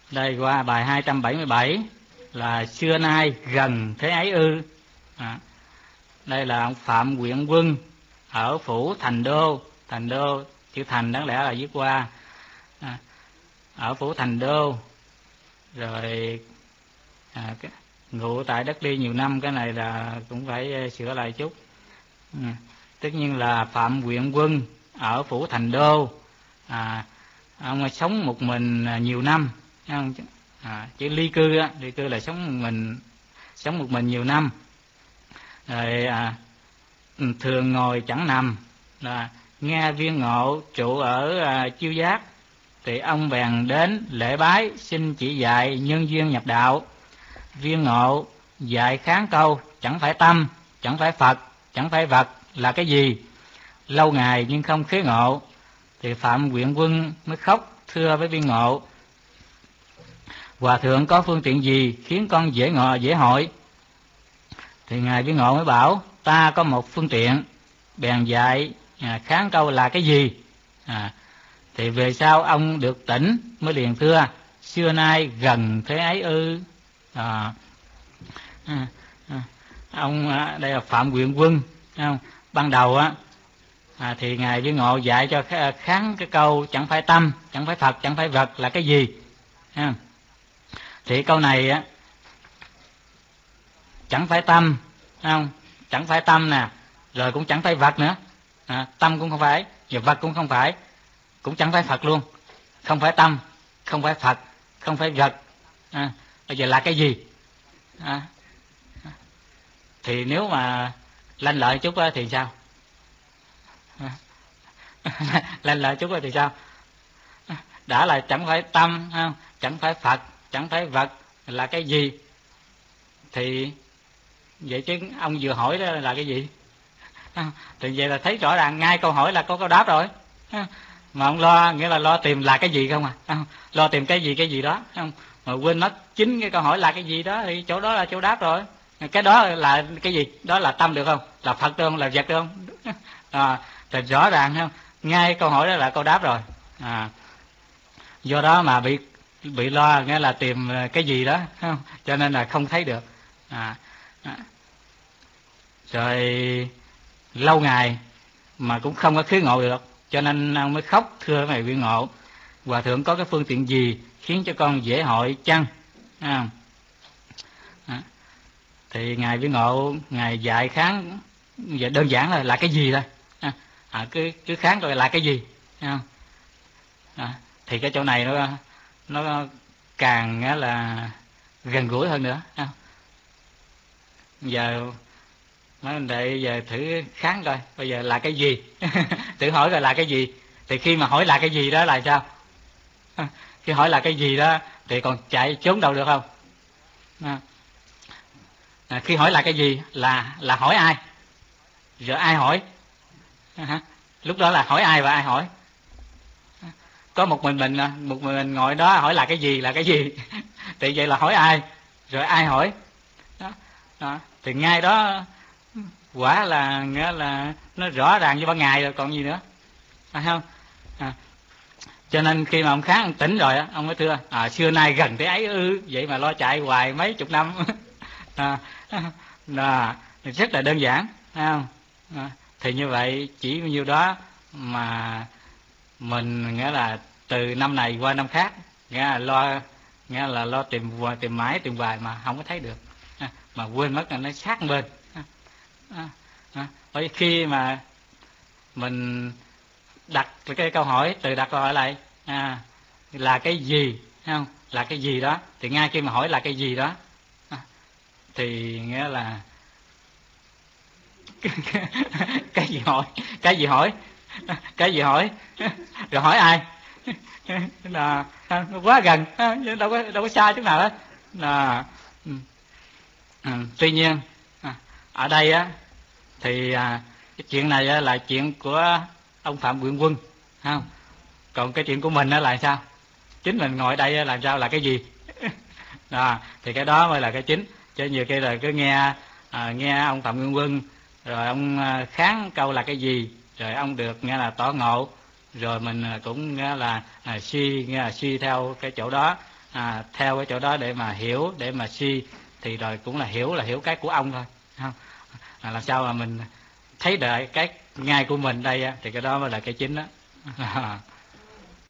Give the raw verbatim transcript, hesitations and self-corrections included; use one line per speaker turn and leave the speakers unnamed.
Đây qua bài hai trăm bảy mươi bảy là xưa nay gần thế ấy ư. À, đây là ông Phạm Quyện Quân ở phủ Thành Đô. Thành Đô, chữ Thành đáng lẽ là viết qua. À, ở phủ Thành Đô. Rồi à, cái, ngụ tại đất Ly nhiều năm, cái này là cũng phải sửa lại chút. À, tất nhiên là Phạm Quyện Quân ở phủ Thành Đô. À, ông sống một mình nhiều năm. À, chữ ly cư á, ly cư là sống một mình, sống một mình nhiều năm. Rồi à, thường ngồi chẳng nằm. Là nghe Viên Ngộ trụ ở à, Chiêu Giác, thì ông bèn đến lễ bái xin chỉ dạy nhân duyên nhập đạo. Viên Ngộ dạy kháng câu chẳng phải tâm, chẳng phải Phật, chẳng phải vật là cái gì. Lâu ngày nhưng không khế ngộ, thì Phạm Quyện Quân mới khóc thưa với Viên Ngộ: Hòa thượng có phương tiện gì khiến con dễ ngộ dễ hội? Thì ngài Viên Ngộ mới bảo: ta có một phương tiện. Bèn dạy à, kháng câu là cái gì. À, thì về sau ông được tỉnh mới liền thưa: xưa nay gần thế ấy ư. À, à, à, ông à, đây là Phạm Quyện Quân, không? Ban đầu á à, thì ngài Viên Ngộ dạy cho kháng cái câu chẳng phải tâm, chẳng phải Phật, chẳng phải vật là cái gì. À, thì câu này á, chẳng phải tâm, không? Chẳng phải tâm nè, rồi cũng chẳng phải vật nữa. À, tâm cũng không phải, và vật cũng không phải, cũng chẳng phải Phật luôn. Không phải tâm, không phải Phật, không phải vật. À, bây giờ là cái gì? À, thì nếu mà lanh lợi chút đó thì sao? À, lanh lợi chút đó thì sao? Đã là chẳng phải tâm, không? Chẳng phải Phật, chẳng phải vật là cái gì? Thì vậy chứ ông vừa hỏi đó là cái gì? À, thì vậy là thấy rõ ràng ngay câu hỏi là có câu đáp rồi. À, mà ông lo, nghĩa là lo tìm là cái gì không à? À, lo tìm cái gì cái gì đó, không? Mà quên mất chính cái câu hỏi là cái gì đó, thì chỗ đó là chỗ đáp rồi. Cái đó là cái gì? Đó là tâm được không? Là Phật được không? Là vật được không? À, thì rõ ràng không? Ngay câu hỏi đó là câu đáp rồi. À, do đó mà bị bị lo, nghĩa là tìm cái gì đó, không? Cho nên là không thấy được. À, à. Rồi lâu ngày mà cũng không có khế ngộ được, cho nên ông mới khóc thưa ngài Viên Ngộ: Hòa thượng có cái phương tiện gì khiến cho con dễ hội chăng? À, à. Thì ngài Viên Ngộ ngài dạy kháng vậy đơn giản là là cái gì thôi. À, à, cứ cứ kháng rồi là cái gì. À, à, thì cái chỗ này nó nó càng là gần gũi hơn nữa. À, giờ nói để giờ thử kháng coi bây giờ là cái gì. Thử hỏi rồi là cái gì. Thì khi mà hỏi là cái gì đó là sao? À, khi hỏi là cái gì đó thì còn chạy trốn đâu được không? À, à, khi hỏi là cái gì là là hỏi ai, rồi ai hỏi. À, lúc đó là hỏi ai và ai hỏi. À, có một mình mình một mình ngồi đó hỏi là cái gì là cái gì. Thì vậy là hỏi ai, rồi ai hỏi. Đó, đó. Thì ngay đó quả là nghĩa là nó rõ ràng như ban ngày rồi còn gì nữa, phải không? À, cho nên khi mà ông kháng ông tỉnh rồi á, ông mới thưa: à, xưa nay gần thế ấy ư. Vậy mà lo chạy hoài mấy chục năm. À, à, rất là đơn giản, phải không? À, thì như vậy chỉ nhiêu đó mà mình nghĩa là từ năm này qua năm khác, nghĩa là lo nghĩa là lo tìm tìm mãi tìm hoài mà không có thấy được. À, mà quên mất là nó sát bên. À, à, à, bởi khi mà mình đặt cái câu hỏi, từ đặt câu hỏi lại à, là cái gì, không? Là cái gì đó, thì ngay khi mà hỏi là cái gì đó à, thì nghĩa là cái gì hỏi, cái gì hỏi, cái gì hỏi, rồi hỏi ai. Là nó quá gần, đâu có đâu có xa chút nào hết. Là ừ, tuy nhiên à, ở đây á thì à, cái chuyện này á, là chuyện của ông Phạm Quyện Quân, không? Còn cái chuyện của mình á là sao? Chính mình ngồi đây làm sao là cái gì? Đó, thì cái đó mới là cái chính. Chứ nhiều khi là cứ nghe à, nghe ông Phạm Quyện Quân rồi ông kháng câu là cái gì, rồi ông được nghe là tỏ ngộ, rồi mình cũng nghe là à, suy nghe là suy theo cái chỗ đó, à, theo cái chỗ đó để mà hiểu, để mà suy, thì rồi cũng là hiểu là hiểu cái của ông thôi, không? À, làm sao mà mình thấy được cái ngay của mình đây á, thì cái đó mới là cái chính đó.